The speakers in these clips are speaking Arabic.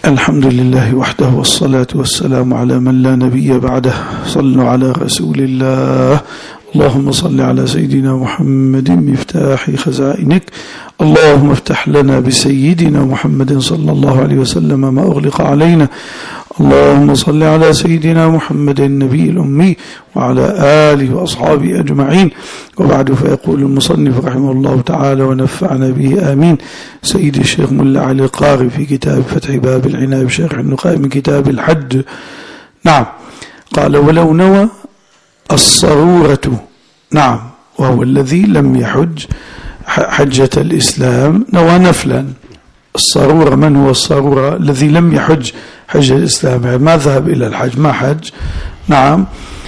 الحمد لله وحده والصلاة والسلام على من لا نبي بعده. صلوا على رسول الله. اللهم صل على سيدنا محمد مفتاح خزائنك. اللهم افتح لنا بسيدنا محمد صلى الله عليه وسلم ما أغلق علينا. اللهم صل على سيدنا محمد النبي الأمي وعلى آله وأصحابه أجمعين. وبعد، فيقول المصنف رحمه الله تعالى ونفعنا به آمين سيد الشيخ ملا علي القاري في كتاب فتح باب العناية بشرح النقاء من كتاب الحج. نعم، قال: ولو نوى الصرورة، نعم، وهو الذي لم يحج حجة الإسلام، نوى نفلا. الصرورة، من هو الصرورة؟ الذي لم يحج حج الإسلام، ما ذهب إلى الحج، ما حج، نعم،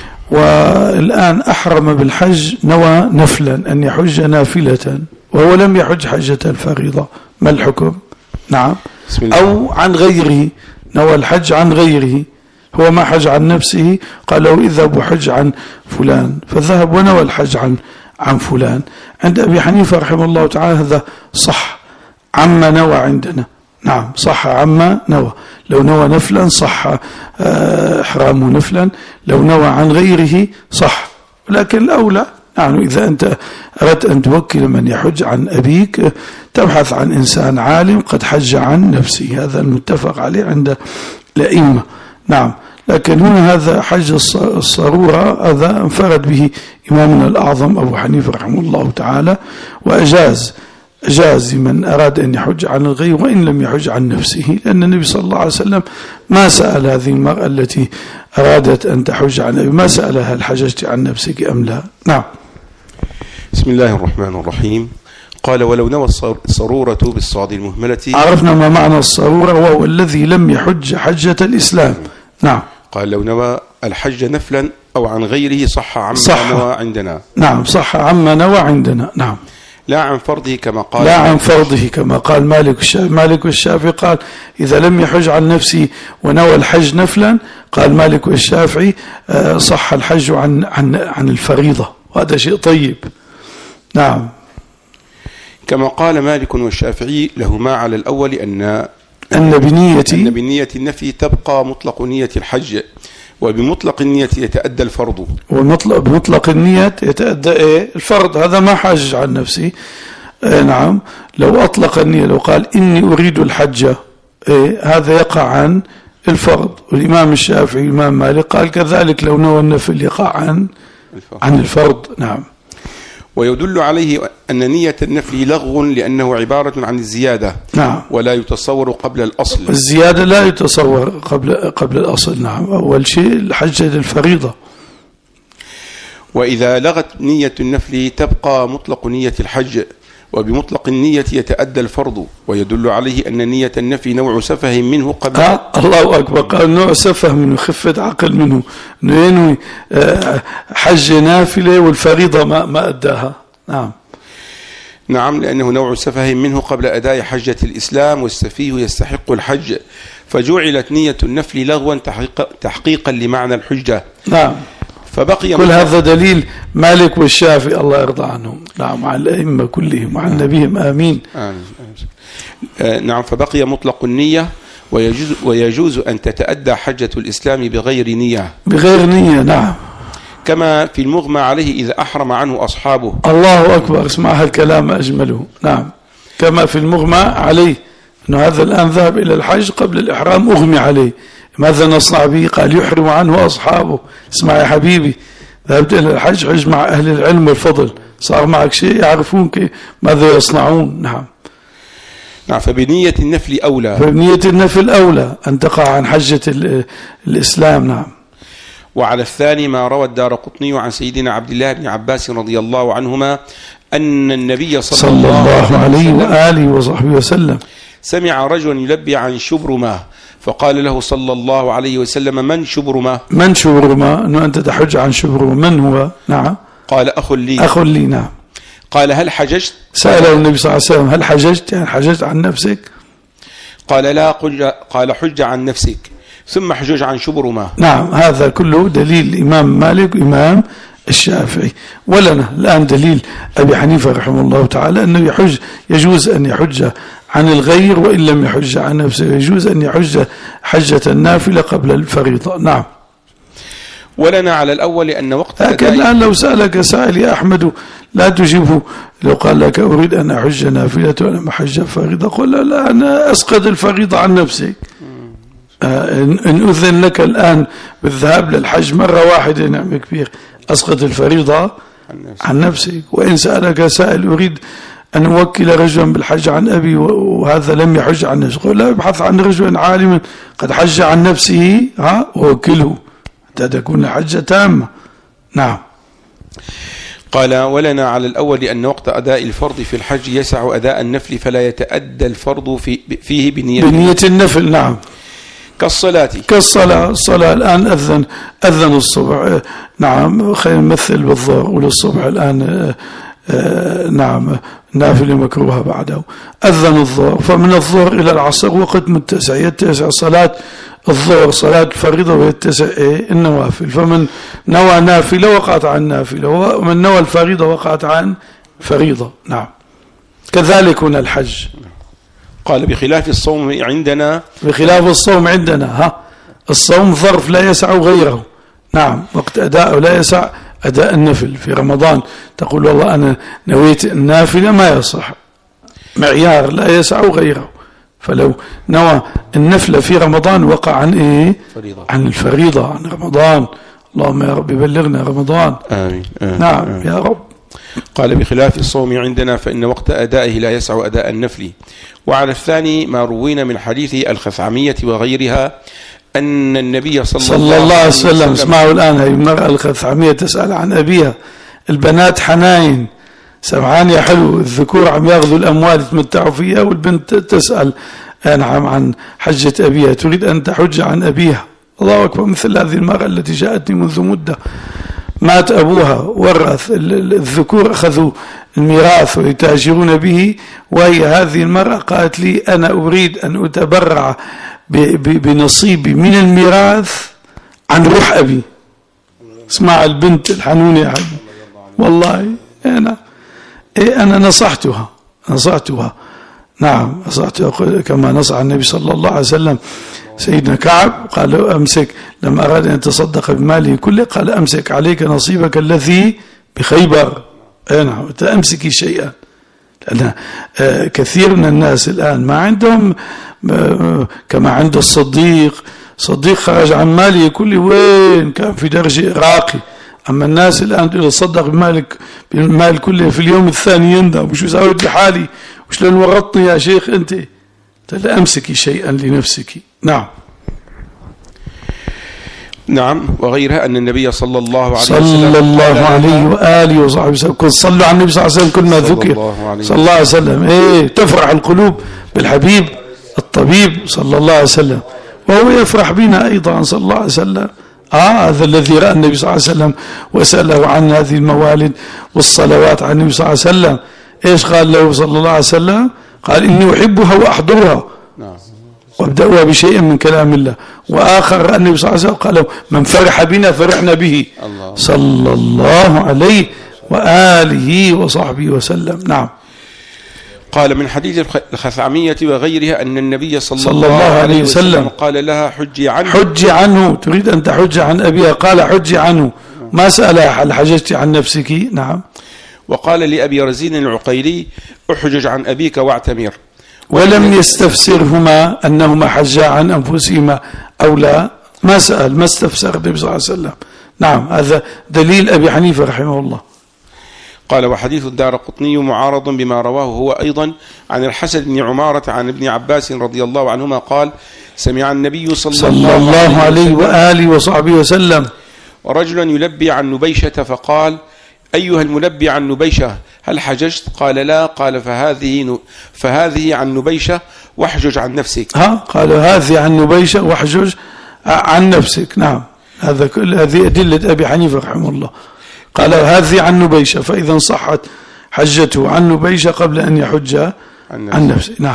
والآن أحرم بالحج، نوى نفلا أن يحج نافلة وهو لم يحج حجة الفريضة، ما الحكم؟ نعم. أو عن غيره، نوى الحج عن غيره، هو ما حج عن نفسه، قال له اذهب وحج عن فلان، فذهب ونوى الحج عن فلان. عند أبي حنيفة رحمه الله تعالى هذا صح عما نوى عندنا، نعم، صح عما نوى. لو نوى نفلا صح إحرامه نفلا، لو نوى عن غيره صح، ولكن الأولى، يعني إذا أنت أردت أن توكل من يحج عن أبيك تبحث عن إنسان عالم قد حج عن نفسه، هذا المتفق عليه عند الأئمة، نعم. لكن هنا هذا حج الصرورة هذا انفرد به إمامنا الأعظم أبو حنيفة رحمه الله تعالى، وأجاز من أراد أن يحج عن الغير وإن لم يحج عن نفسه، لأن النبي صلى الله عليه وسلم ما سأل هذه المرأة التي أرادت أن تحج عن أبي، ما سألها هل حججت عن نفسك أم لا. نعم. بسم الله الرحمن الرحيم. قال: ولو نوى الصرورة بالصاد المهملة. عرفنا ما معنى الصرورة، وهو الذي لم يحج حجة الإسلام. نعم. قال: لو نوى الحج نفلا أو عن غيره صح عما نوى عندنا. نعم، صح عما نوى عندنا. نعم، لا عن فرضه كما قال. لا عن فرضه كما قال مالك والشافعي قال إذا لم يحج عن نفسه ونوى الحج نفلا، قال مالك والشافعي صح الحج عن الفريضة، وهذا شيء طيب. نعم. كما قال مالك والشافعي لهما على الأول أن بنية النفي تبقى مطلق نية الحج، وبمطلق النية يتأدى الفرض. بمطلق النية يتأدى الفرض، هذا ما حج عن نفسه. نعم، لو أطلق النية، لو قال إني أريد الحج، هذا يقع عن الفرض. والإمام الشافعي والإمام مالك قال كذلك لو نوى النفل يقع عن الفرض. نعم. ويدل عليه أن نية النفل لغو لأنه عبارة عن الزيادة. نعم. ولا يتصور قبل الأصل. الزيادة لا يتصور قبل الأصل. نعم. أول شيء حجة الفريضة. وإذا لغت نية النفل تبقى مطلق نية الحج، وبمطلق النية يتأدى الفرض. ويدل عليه أن نية النفي نوع سفه منه قبل. الله أكبر، قال نوع سفه منه، خفة عقل منه، ينوي حج نافلة والفريضة ما أداها. نعم. نعم، لأنه نوع سفه منه قبل أداء حجة الإسلام، والسفيه يستحق الحج، فجعلت نية النفل لغوا تحقيقا لمعنى الحجة. نعم. فبقي كل هذا دليل مالك والشافعي الله يرضى عنهم، نعم، مع الأئمة كلهم وعن نبيهم آمين. نعم. فبقي مطلق النية، ويجوز أن تتأدى حجة الإسلام بغير نية. نعم، كما في المغمى عليه إذا أحرم عنه أصحابه. الله أكبر، اسمع هالكلام أجمله. نعم، كما في المغمى عليه، أنه هذا الآن ذهب إلى الحج قبل الإحرام أغمي عليه، ماذا نصنع به؟ قال يحرم عنه أصحابه. اسمع يا حبيبي، ذهبت إلى الحج، حج مع أهل العلم والفضل، صار معك شيء يعرفون ماذا يصنعون. نعم. نعم. فبنية النفل أولى. فبنية النفل أولى أن تقع عن حجة الإسلام. نعم. وعلى الثاني ما روى الدارقطني عن سيدنا عبد الله بن عباس رضي الله عنهما أن النبي صلى الله عليه وآله وصحبه وسلم سمع رجلا يلبي عن شبرمة، فقال له صلى الله عليه وسلم: من شبرمة؟ من شبرمة؟ أنه أنت تحج عن شبرمة، من هو؟ نعم. قال: أخ لي. نعم. قال: هل حججت؟ سأله النبي صلى الله عليه وسلم: هل حججت؟ يعني حججت عن نفسك؟ قال: لا. قال: حج عن نفسك ثم حجج عن شبرمة. نعم، هذا كله دليل الإمام مالك وإمام الشافعي. ولنا الآن دليل أبي حنيفة رحمه الله تعالى أنه يجوز أن يحج عن الغير وإن لم يحج عن نفسه، يجوز أن يحج حجة النافلة قبل الفريضة. نعم. ولنا على الأول أن وقت لكن الآن لو سألك سائل يا أحمد لا تجيبه، لو قال لك أريد أن أحج نافلة وأنا أحج فريضة، قل لا أنا أسقط الفريضة عن نفسي. إن أذن لك الآن بالذهاب للحج مرة واحدة نعم كبير، أسقط الفريضة عن نفسك. وإن سألك سائل أريد أن أوكل رجلا بالحج عن أبي وهذا لم يحج عن نفسه، قل لا ابحث عن رجل عالم قد حج عن نفسه ووكله حتى تكون الحجة تامة. نعم. قال ولنا على الأول أن وقت أداء الفرض في الحج يسع أداء النفل فلا يتأدى الفرض فيه بنية النفل. نعم. كالصلاة الصلاة الآن أذن الصبح. نعم. خلينا نمثل بالظهر وللصبح الآن نعم نافلة مكروهة بعده. أذن الظهر، فمن الظهر إلى العصر وقت متسع، يتسع صلاة الظهر صلاة فريضة ويتسع النوافل. فمن نوى نافلة وقعت عن نافلة، ومن نوى الفريضة وقعت عن فريضة. نعم. كذلك هنا الحج. قال بخلاف الصوم عندنا، الصوم ظرف لا يسع غيره. نعم. وقت أداءه لا يسع أداء النفل. في رمضان تقول والله أنا نويت النافلة ما يصح، معيار لا يسع غيره. فلو نوى النفل في رمضان وقع عن عن الفريضة، عن رمضان. اللهم يا رب بلغنا رمضان. آمين. نعم. آمين. يا رب. قال بخلاف الصوم عندنا فإن وقت أدائه لا يسع أداء النفل. وعلى الثاني ما روينا من حديث الخثعمية وغيرها أن النبي صلى الله عليه وسلم. اسمعوا الآن، هي المرأة الخثعمية تسأل عن أبيها. البنات حناين سمعان يا حلو، الذكور عم ياخذوا الأموال يتمتعوا فيها، والبنت تسأل نعم عن حجة أبيها، تريد أن تحج عن أبيها. الله أكبر. مثل هذه المرأة التي جاءتني منذ مدة، مات أبوها ورث، الذكور أخذوا الميراث ويتاجرون به، وهي هذه المرأة قالت لي أنا أريد أن أتبرع بنصيبي من الميراث عن روح أبي. اسمع البنت الحنونة يا حبيبي، والله أنا نصحتها. نعم نصحتها كما نصح النبي صلى الله عليه وسلم سيدنا كعب، قال أمسك لما أراد أن يتصدق بماله كله قال أمسك عليك نصيبك الذي بخيبر. نعم أمسكي شيئا. لأن كثير من الناس الآن ما عندهم كما عند الصديق خرج عن ماله كله، وين كان في درجة راقي. أما الناس الآن يتصدق بالمال كله في اليوم الثاني يندم، وشو سويت بحالي، وشلون ورطني يا شيخ أنت. لا أمسكي شيئا لنفسك. نعم. نعم. وغيرها أن النبي صلى الله عليه وآله وصحبه وسلم كن صلوا على النبي صلى الله عليه وسلم كل ما ذكر صلى الله عليه وسلم. تفرح القلوب بالحبيب الطبيب صلى الله عليه وسلم، وهو يفرح بنا أيضا صلى الله عليه وسلم. هذا الذي رأى النبي صلى الله عليه وسلم وسأله عن هذه الموالد والصلوات على النبي صلى الله عليه وسلم. إيش قال له صلى الله عليه وسلم؟ قال إني أحبها وأحضرها. وابدأوا بشيء من كلام الله. وآخر النبي صلى الله عليه وسلم قال من فرح بنا فرحنا به صلى الله عليه وآله وصحبه وسلم. نعم. قال من حديث الخثعمية وغيرها أن النبي صلى الله عليه وسلم قال لها حجي عنه. تريد أن تحج عن أبيها، قال حجي عنه، ما سألها هل حججت عن نفسك. نعم. وقال لأبي رزين العقيلي احجج عن أبيك واعتمر، ولم يستفسرهما أنهما حجا عن أنفسهما أو لا. ما سأل، ما استفسر النبي صلى الله عليه وسلم. نعم. هذا دليل أبي حنيفة رحمه الله. قال وحديث الدارقطني معارض بما رواه هو أيضا عن الحسن بن عمارة عن ابن عباس رضي الله عنهما قال سمع النبي صلى الله عليه وآله وصحبه وسلم ورجلا يلبي عن نبيشة فقال أيها الملبي عن نبيشة هل حججت؟ قال لا. قال فهذه عن نبيشة واحجج عن نفسك. قال هذه عن نبيشة واحجج عن نفسك. نعم. هذه أدلة أبي حنيفة رحمه الله. قال هذه عن نبيشة، فإذا صحت حجته عن نبيشة قبل أن يحج عن نفسه. نعم.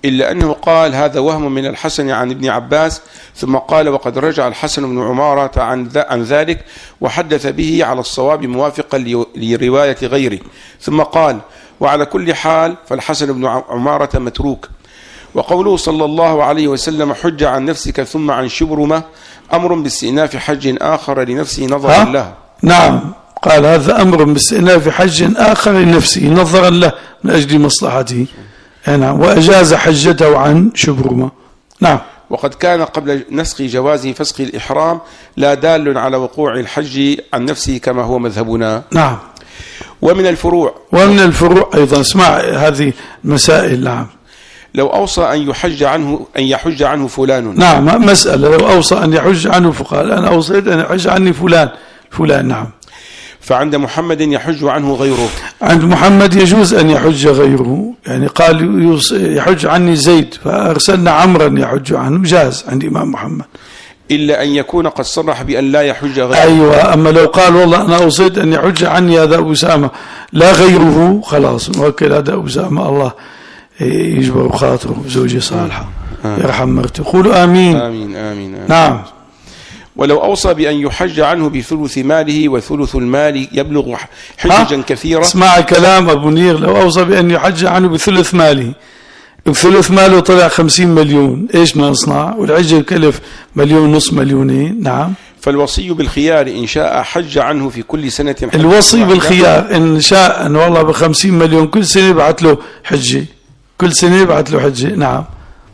إلا أنه قال هذا وهم من الحسن عن ابن عباس، ثم قال وقد رجع الحسن بن عمارة عن ذلك وحدث به على الصواب موافقا لرواية غيره، ثم قال وعلى كل حال فالحسن بن عمارة متروك. وقوله صلى الله عليه وسلم حج عن نفسك ثم عن شبرمة أمر باستئناف حج آخر لنفسه نظرا له. نعم، قال هذا أمر باستئناف حج آخر لنفسه نظرا له من أجل مصلحته. نعم، وأجاز حجته عن شبرمة. نعم. وقد كان قبل نسخ جواز فسخ الإحرام لا دال على وقوع الحج عن نفسه كما هو مذهبنا. نعم. ومن الفروع أيضا اسمع هذه المسائل. نعم. لو أوصى أن يحج عنه فلان. نعم، مسألة لو أوصى أن يحج عنه فقال أنا أوصيت أن يحج عني فلان. نعم. فعند محمد يحج عنه غيره. عند محمد يجوز أن يحج غيره، يعني قال يحج عني زيد فأرسلنا عمرا يحج عنه، جاز عند إمام محمد، إلا أن يكون قد صرح بأن لا يحج غيره. أيوة، أما لو قال والله أنا أوصيت أن يحج عني هذا أسامة لا غيره، خلاص نوكل هذا أسامة، الله يجبر خاطره، زوجي صالحة يرحم مرته. قولوا آمين. آمين آمين. نعم. ولو أوصى بأن يحج عنه بثلث ماله وثلث المال يبلغ حججا كثيرة. اسمع كلام أبو نير، لو أوصى بأن يحج عنه بثلث ماله، بثلث ماله طلع 50 مليون، إيش نصنع؟ والحج كلف 1.5 مليون 2 مليون. نعم. فالوصي بالخيار إن شاء حج عنه في كل سنة. الوصي بالخيار إن شاء أن والله ب50 مليون كل سنة يبعث له حجة، كل سنة يبعث له حجة. نعم.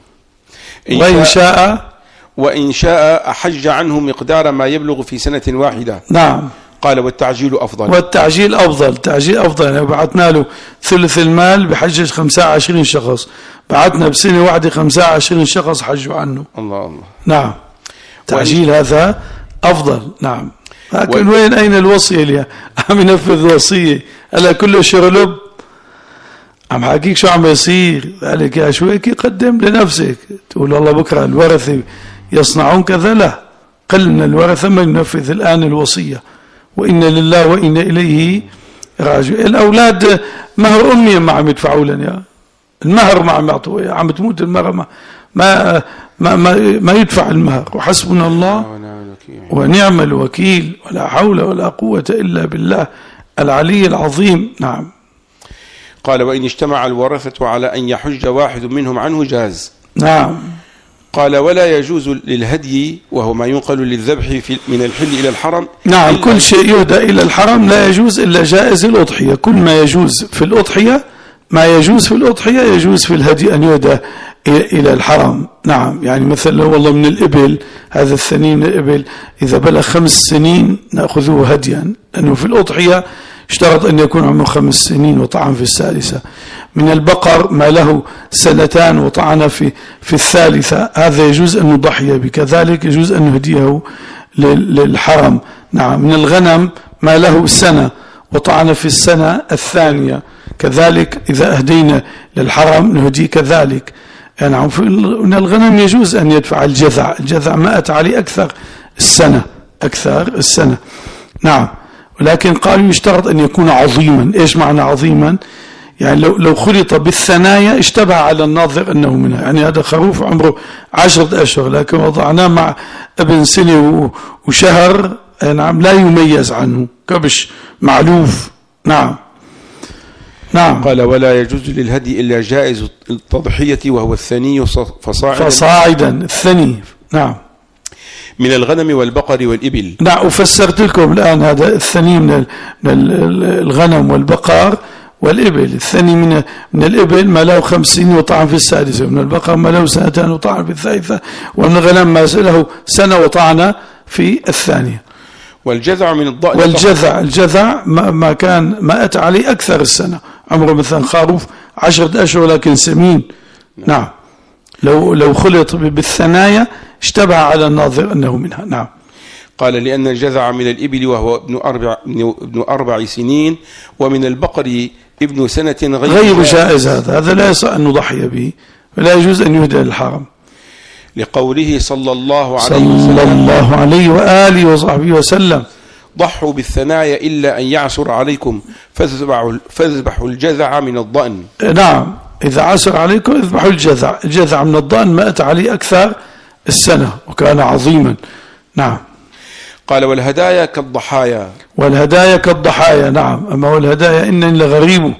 وإن شاء أحج عنه مقدار ما يبلغ في سنة واحدة. نعم. قال والتعجيل أفضل. والتعجيل أفضل. يعني بعثنا له ثلث المال بحجج 25 شخص، بعثنا بسنة واحدة 25 شخص حجوا عنه. الله. نعم. تعجيل هذا أفضل. نعم. لكن وين أين الوصية اللي عم ينفذ وصية؟ ألا كله شغلب، عم حكيك شو عم يصير، قالك يا شو هيك قدم لنفسك، تقول والله بكرة الورثة يصنعون كذا، لا، قل من الورثة من ينفذ الآن الوصية، وإن لله وإنا إليه راجعون. الأولاد مهر أمي ما عم يدفعوا لنا، المهر ما عم يعطوا، عم تموت المرأة ما يدفع المهر، وحسبنا الله ونعم الوكيل، ولا حول ولا قوة إلا بالله العلي العظيم. نعم. قال وإن اجتمع الورثة على أن يحج واحد منهم عنه جاز. نعم. قال ولا يجوز للهدي وهو ما ينقل للذبح من الحل إلى الحرم. نعم، كل شيء يهدى إلى الحرم لا يجوز إلا جائز الأضحية، كل ما يجوز في الأضحية، ما يجوز في الأضحية يجوز في الهدي أن يهدى إلى الحرم. نعم. يعني مثلا والله من الإبل، هذا الثني من الإبل إذا بلغ 5 سنين نأخذه هديا، لأنه في الأضحية اشترط أن يكون عمره 5 سنين وطعن في الثالثة. من البقر ما له 2 سنين وطعن في الثالثة، هذا يجوز أن نضحي بكذلك، يجوز أن نهديه للحرم. نعم. من الغنم ما له 1 سنة وطعن في السنة الثانية، كذلك إذا أهدينا للحرم نهدي كذلك. نعم. من الغنم يجوز أن يدفع الجذع ما أتى عليه أكثر السنة. نعم. ولكن قالوا يشترط أن يكون عظيما. إيش معنى عظيما؟ يعني لو خلط بالثنايا اشتبه على الناظر أنه منها، يعني هذا خروف عمره 10 أشهر لكن وضعناه مع ابن سنة وشهر، نعم، لا يميز عنه، كبش معلوف. نعم. قال ولا يجوز للهدي إلا جائز التضحية وهو الثني فصاعدا الثني. نعم. من الغنم والبقر والإبل. نعم. وفسرت لكم الآن هذا الثني من الغنم والبقر والإبل. الثاني من الإبل ما له 5 سنين وطعن في السادسة، ومن البقر ما له 2 سنين وطعن في الثالثة، ومن الغنم ما له 1 سنة وطعن في الثانية. والجذع من الضأن. الجذع ما أتى عليه أكثر السنة، عمره مثلا خروف 10 أشهر لكن سمين. نعم. لو خلط بالثنايا اشتبه على الناظر أنه منها. نعم. قال لأن الجذع من الإبل وهو ابن 4 سنين، ومن البقر ابن 1 سنة غير جائز. هذا لا يصح أن نضحي به، ولا يجوز أن يهدى للحرم، لقوله صلى الله عليه وآله وصحبه وسلم ضحوا بالثنايا إلا أن يعسر عليكم فاذبحوا الجذع من الضأن. نعم. إذا عسر عليكم اذبحوا الجذع. الجذع من الضأن ما أتى عليه أكثر السنة وكان عظيما. نعم. قال والهدايا كالضحايا. والهدايا كالضحايا. نعم. أما والهدايا إنني لغريب.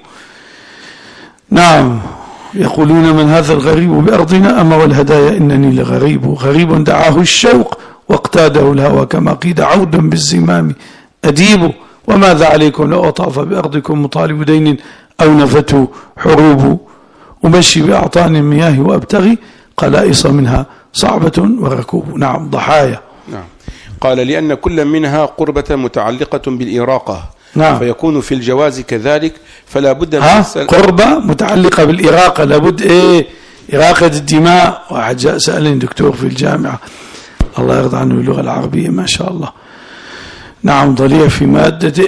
نعم. يقولون من هذا الغريب بأرضنا، أما والهدايا إنني لغريب. غريب دعاه الشوق واقتاده الهوى، كما قيد عود بالزمام أديب. وماذا عليكم لو أطاف بأرضكم مطالب دين أو نفته حروب. أمشي بأعطان المياه وأبتغي قلائص منها صعبة وركوب. نعم. ضحايا. نعم. قال لأن كل منها قربة متعلقة بالإراقة. نعم. فيكون في الجواز كذلك، فلا بد من قربة متعلقة بالإراقة، لابد إراقة الدماء. واحد جاء سألني دكتور في الجامعة الله يرضى عنه اللغة العربية ما شاء الله، نعم، ضليع في مادته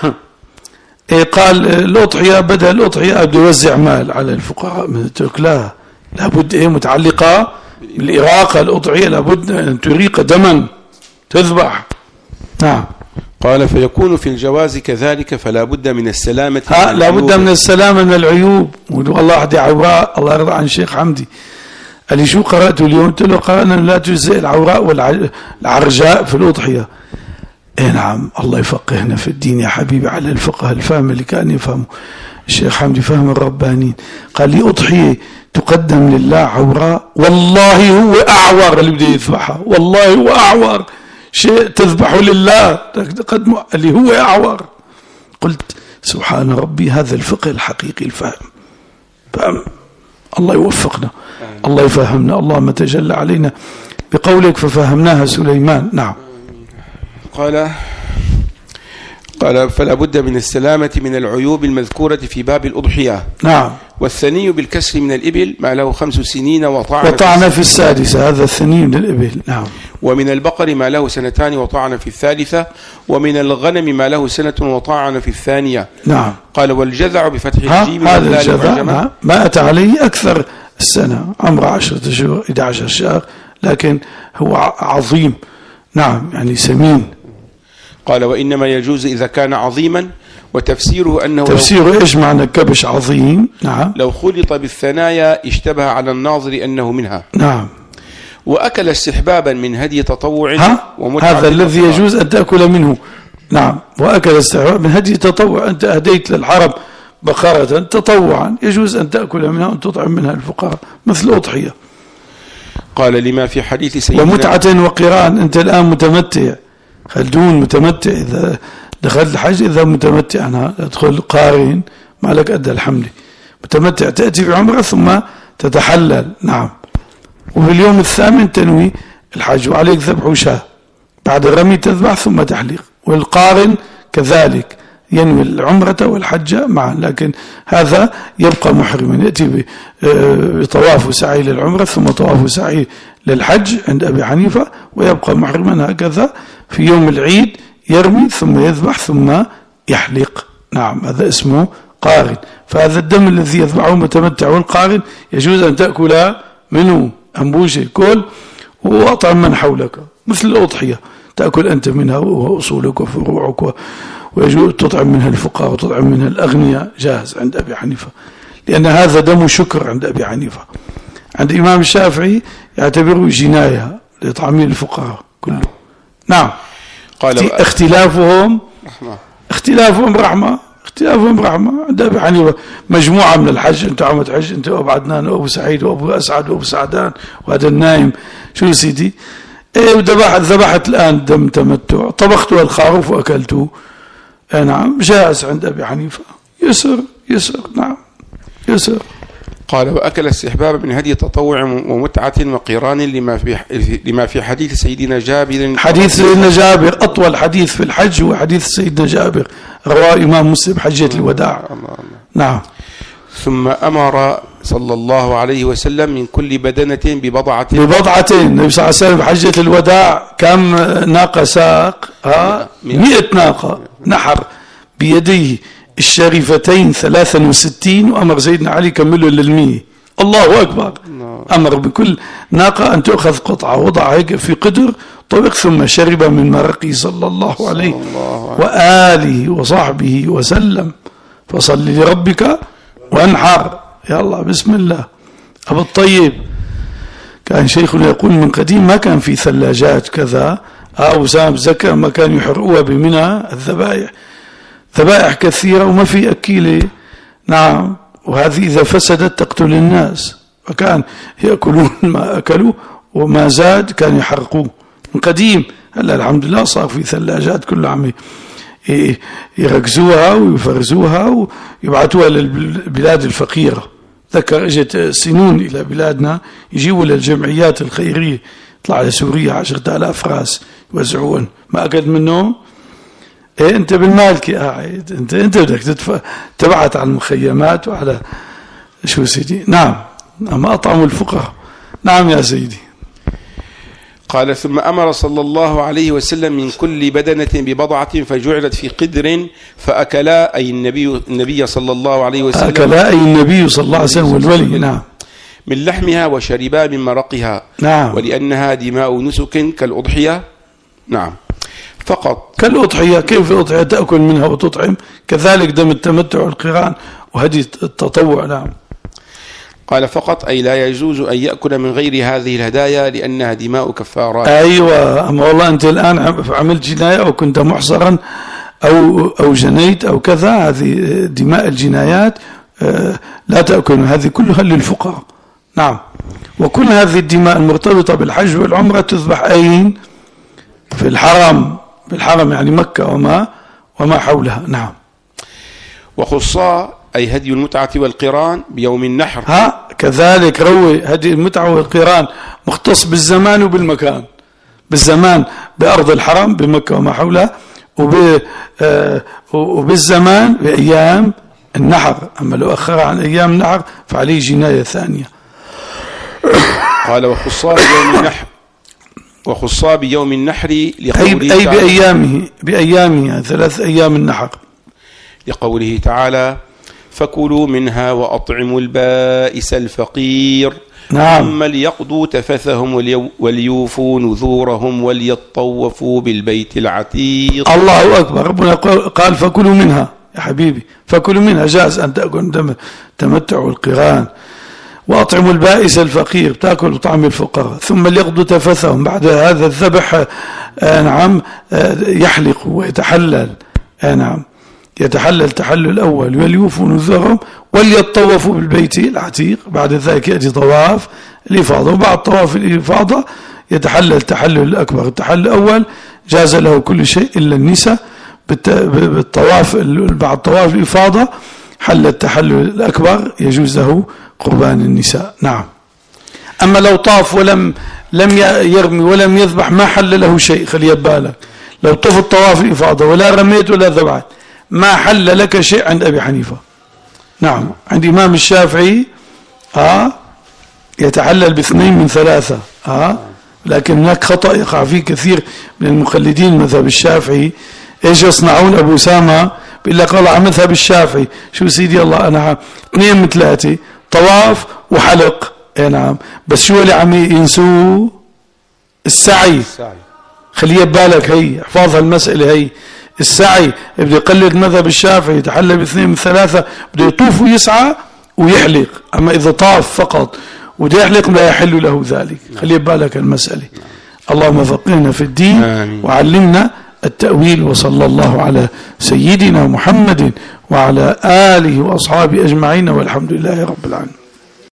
قال الأضحية بدل الأضحية أبدو يوزع مال على الفقراء من لا، لابد متعلقة بالإراقة. الأضحية لابد أن تريق دما تذبح. نعم. قال فيكون في الجواز كذلك، فلا بد من السلامة. لا بد من السلامة من العيوب. والله أحد عوراء الله يرضى عن الشيخ حمدي قال لي شو قرأت اليوم؟ قلت له قرأنا لا تجزئ العوراء والعرجاء في الأضحية. نعم. الله يفقهنا في الدين يا حبيبي على الفقه الفهم اللي كان يفهمه الشيخ حمدي فهم الربانين. قال لي أضحية تقدم لله عوراء، والله هو أعور اللي بده يذبحها، والله هو أعور شيء تذبحه لله تقدمه اللي هو أعور. قلت سبحان ربي، هذا الفقه الحقيقي الفهم. الله يوفقنا، الله يفهمنا، اللهم تجلى علينا بقولك ففهمناها سليمان. نعم. قال فلا بد من السلامة من العيوب المذكورة في باب الأضحية. نعم. والثني بالكسر من الإبل ما له 5 سنين وطعن في السادسة، هذا الثني من الإبل. نعم. ومن البقر ما له 2 وطعن في الثالثة، ومن الغنم ما له 1 وطعن في الثانية. نعم. قال والجذع بفتح الجيم هذا الجذع ما أتى عليه أكثر السنة، عمره 10 شهور 11 شهر، لكن هو عظيم. نعم، يعني سمين. قال وإنما يجوز إذا كان عظيما، وتفسيره أنه تفسيره إيش معنى كبش عظيم؟ نعم. لو خلط بالثنايا اشتبه على الناظر أنه منها. نعم. وأكل استحبابا من هدي تطوع هذا الذي يجوز أن تأكل منه. نعم. وأكل استحباب من هدي تطوع، أنت أهديت للحرم بقرة تطوعا يجوز أن تأكل منها وأن تطعم منها الفقراء مثل أضحية. قال لما في حديث سيدنا ومتعة وقران. أنت الآن متمتع، خلدون متمتع، إذا دخلت الحج إذا متمتع أنا أدخل قارين ما لك أدى الحمد. متمتع تأتي بعمرة ثم تتحلل. نعم. وفي اليوم الثامن تنوي الحج وعليك ذبح شاة، بعد الرمي تذبح ثم تحليق. والقارن كذلك ينوي العمرة والحج معا، لكن هذا يبقى محرما، يأتي بطواف وسعي للعمرة ثم طواف وسعي للحج عند أبي حنيفة، ويبقى محرما هكذا في يوم العيد يرمي ثم يذبح ثم يحلق. نعم. هذا اسمه قارن. فهذا الدم الذي يذبحه متمتع والقارن يجوز أن تأكل منه أنبوشة كل وأطعم من حولك مثل الأضحية، تأكل أنت منها وأصولك وفروعك، ويجوز تطعم منها الفقراء وتطعم منها الأغنياء، جاهز عند أبي حنيفة، لأن هذا دم شكر عند أبي حنيفة. عند الإمام الشافعي يعتبره جناية لإطعام الفقراء كله. نعم. قال اختلافهم رحمة. اختلافهم رحمة. عند أبي حنيفة مجموعة من الحج، أنت عمد حج، أنت وأبو عدنان وأبو سعيد وأبو أسعد وأبو سعدان وهذا النايم شو سيدي ذبحت الآن دم تمتع، طبخته الخروف وأكلته. نعم. جائز عند أبي حنيفة، يسر. نعم. يسر. قال وأكل استحباب من هدي تطوع ومتعة وقران لما في حديث سيدنا جابر. حديث سيدنا جابر أطول حديث في الحج هو حديث سيدنا جابر، رواه إمام مسلم حجة الوداع. نعم. ثم أمر صلى الله عليه وسلم من كل بدنة ببضعة. النبي صلى الله عليه وسلم حجة الوداع كم ناقة ساق؟ 100 ناقة نحر بيديه الشريفتين 63، وأمر سيدنا علي كمله لل100. الله أكبر. أمر بكل ناقة أن تأخذ قطعة، وضع هيك في قدر طبق ثم شرب من مرقه صلى الله عليه وآله وصحبه وسلم. فصل لربك وانحر. يلا بسم الله. أبو الطيب كان شيخنا يقول من قديم ما كان في ثلاجات كذا أو سام زكاة، ما كانوا يحرقوها بمنى الذبائح، ذبائح كثيرة وما في أكيلة. نعم، وهذه إذا فسدت تقتل الناس، فكان يأكلون ما أكلوا وما زاد كان يحرقوه من قديم. هلا الحمد لله صار في ثلاجات كلها عم يركزوها ويفرزوها ويبعثوها للبلاد الفقيرة. ذكر اجت سنون إلى بلادنا يجيبوا للجمعيات الخيرية، طلع لسوريا 10,000 راس يوزعون، ما أكد منهم. إيه أنت بالمالكي قاعد، أنت بدك تبعت على المخيمات وعلى شو سيدي. نعم، أما أطعموا الفقراء. نعم يا سيدي. قال ثم أمر صلى الله عليه وسلم من كل بدنة ببضعة فجعلت في قدر فأكلا، أي النبي صلى الله عليه وسلم، أكلا أي النبي صلى الله عليه وسلم والولي. نعم، من لحمها وشربا من مرقها. نعم، ولأنها دماء نسك كالأضحية. نعم، فقط كالأضحية. كيف الأضحية تأكل منها وتطعم؟ كذلك دم التمتع والقران وهدي التطوع. نعم. قال فقط أي لا يجوز أن يأكل من غير هذه الهدايا لأنها دماء كفارات. أيوة، أما والله أنت الآن عملت جناية أو كنت محصرا أو جنيت أو كذا، هذه دماء الجنايات لا تأكل، هذه كلها للفقراء. نعم، وكل هذه الدماء المرتبطة بالحج والعمرة تذبح أين؟ في الحرم، بالحرم يعني مكة وما حولها. نعم. وخصا أي هدي المتعة والقران بيوم النحر. كذلك روي هدي المتعة والقران مختص بالزمان وبالمكان. بالزمان بأرض الحرم بمكة وما حولها، وبالزمان بأيام النحر. أما لو أخر عن أيام النحر فعليه جناية ثانية. قال وخصا بيوم النحر لقوله أي بأيامها 3 أيام النحر، لقوله تعالى فكلوا منها وأطعموا البائس الفقير. نعم. ثم ليقضوا تفثهم وليوفوا نذورهم وليطوفوا بالبيت العتيق. الله أكبر. ربنا قال فكلوا منها يا حبيبي، فكلوا منها. جاز أن تأكل تمتع القران. وأطعموا البائس الفقير، تأكل طعم الفقراء. ثم ليقضوا تفثهم، بعد هذا الذبح نعم يحلق ويتحلل. نعم، يتحلل تحلل الأول. وليوفوا نذورهم وليطوفوا بالبيت العتيق. بعد ذلك يأتي طواف الإفاضة، وبعد طواف الإفاضة يتحلل تحلل الأكبر. التحلل الأول جاز له كل شيء إلا النساء. بالطواف بعد طواف الإفاضة حل التحلل الأكبر، يجوز له قربان النساء. نعم. أما لو طاف ولم يرمي ولم يذبح ما حل له شيء. خلي بالك، لو طف الطواف الإفاضة ولا رميت ولا ذبحت ما حل لك شيء عند أبي حنيفة. نعم. عند إمام الشافعي يتحلل ب2 من 3. لكن هناك خطأ يقع فيه كثير من المقلدين مذهب الشافعي. ايش يصنعون؟ أبو أسامة بيقول لك والله على مذهب الشافعي شو سيدي الله أنا 2 من 3 طواف وحلق. نعم، بس شو اللي عم ينسوه؟ السعي. خليه ببالك، هي احفظها المسألة. هي السعي بده يقلد مذهب الشافعي، يتحلل ب2 من 3، بده يطوف ويسعى ويحلق. أما إذا طاف فقط وده يحلق لا يحل له ذلك. خليه ببالك المسألة. اللهم فقهنا في الدين وعلمنا التأويل. وصلى الله على سيدنا محمد وعلى آله وأصحابه أجمعين، والحمد لله رب العالمين.